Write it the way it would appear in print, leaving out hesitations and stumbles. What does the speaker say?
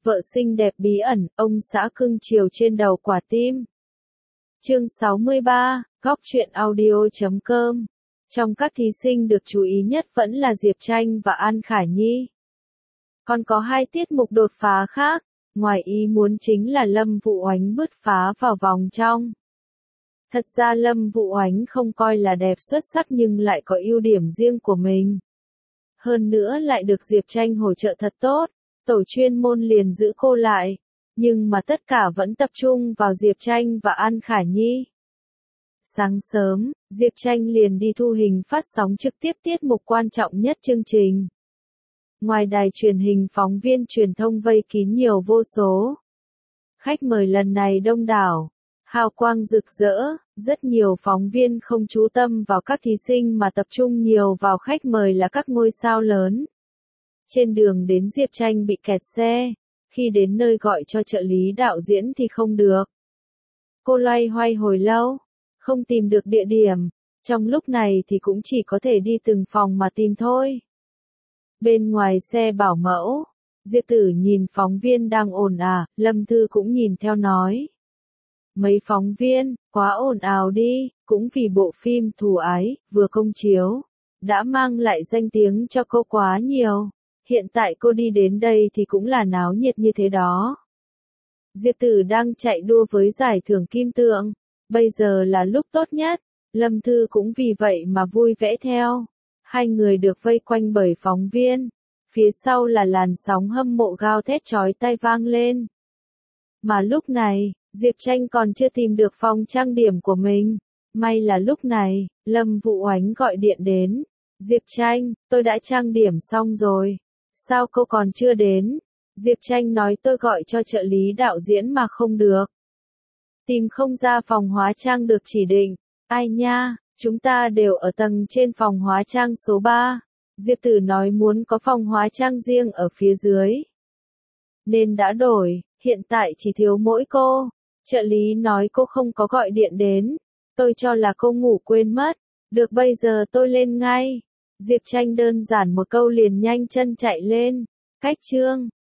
Vợ xinh đẹp bí ẩn, ông xã cưng chiều trên đầu quả tim. Chương 63, góc truyện audio.com. Trong các thí sinh được chú ý nhất vẫn là Diệp Tranh và An Khải Nhi. Còn có hai tiết mục đột phá khác, ngoài ý muốn chính là Lâm Vũ Oánh bứt phá vào vòng trong. Thật ra Lâm Vũ Oánh không coi là đẹp xuất sắc nhưng lại có ưu điểm riêng của mình. Hơn nữa lại được Diệp Tranh hỗ trợ thật tốt, tổ chuyên môn liền giữ cô lại, nhưng mà tất cả vẫn tập trung vào Diệp Tranh và An Khải Nhi. Sáng sớm, Diệp Tranh liền đi thu hình phát sóng trực tiếp tiết mục quan trọng nhất chương trình. Ngoài đài truyền hình phóng viên truyền thông vây kín nhiều vô số. Khách mời lần này đông đảo, hào quang rực rỡ, rất nhiều phóng viên không chú tâm vào các thí sinh mà tập trung nhiều vào khách mời là các ngôi sao lớn. Trên đường đến Diệp Tranh bị kẹt xe, khi đến nơi gọi cho trợ lý đạo diễn thì không được. Cô loay hoay hồi lâu, không tìm được địa điểm, trong lúc này thì cũng chỉ có thể đi từng phòng mà tìm thôi. Bên ngoài xe bảo mẫu, Diệp Tử nhìn phóng viên đang ồn ào, Lâm Thư cũng nhìn theo nói. Mấy phóng viên, quá ồn ào đi, cũng vì bộ phim Thù Ái, vừa công chiếu, đã mang lại danh tiếng cho cô quá nhiều. Hiện tại cô đi đến đây thì cũng là náo nhiệt như thế đó. Diệp Tử đang chạy đua với giải thưởng Kim Tượng, bây giờ là lúc tốt nhất, Lâm Thư cũng vì vậy mà vui vẻ theo. Hai người được vây quanh bởi phóng viên, phía sau là làn sóng hâm mộ gào thét chói tai vang lên. Mà lúc này, Diệp Tranh còn chưa tìm được phòng trang điểm của mình, may là lúc này, Lâm Vũ Oánh gọi điện đến. Diệp Tranh, tôi đã trang điểm xong rồi. Sao cô còn chưa đến? Diệp Tranh nói tôi gọi cho trợ lý đạo diễn mà không được. Tìm không ra phòng hóa trang được chỉ định. Ai nha, chúng ta đều ở tầng trên phòng hóa trang số 3. Diệp Tử nói muốn có phòng hóa trang riêng ở phía dưới. Nên đã đổi, hiện tại chỉ thiếu mỗi cô. Trợ lý nói cô không có gọi điện đến. Tôi cho là cô ngủ quên mất. Được bây giờ tôi lên ngay. Diệp Tranh đơn giản một câu liền nhanh chân chạy lên. Cách chương.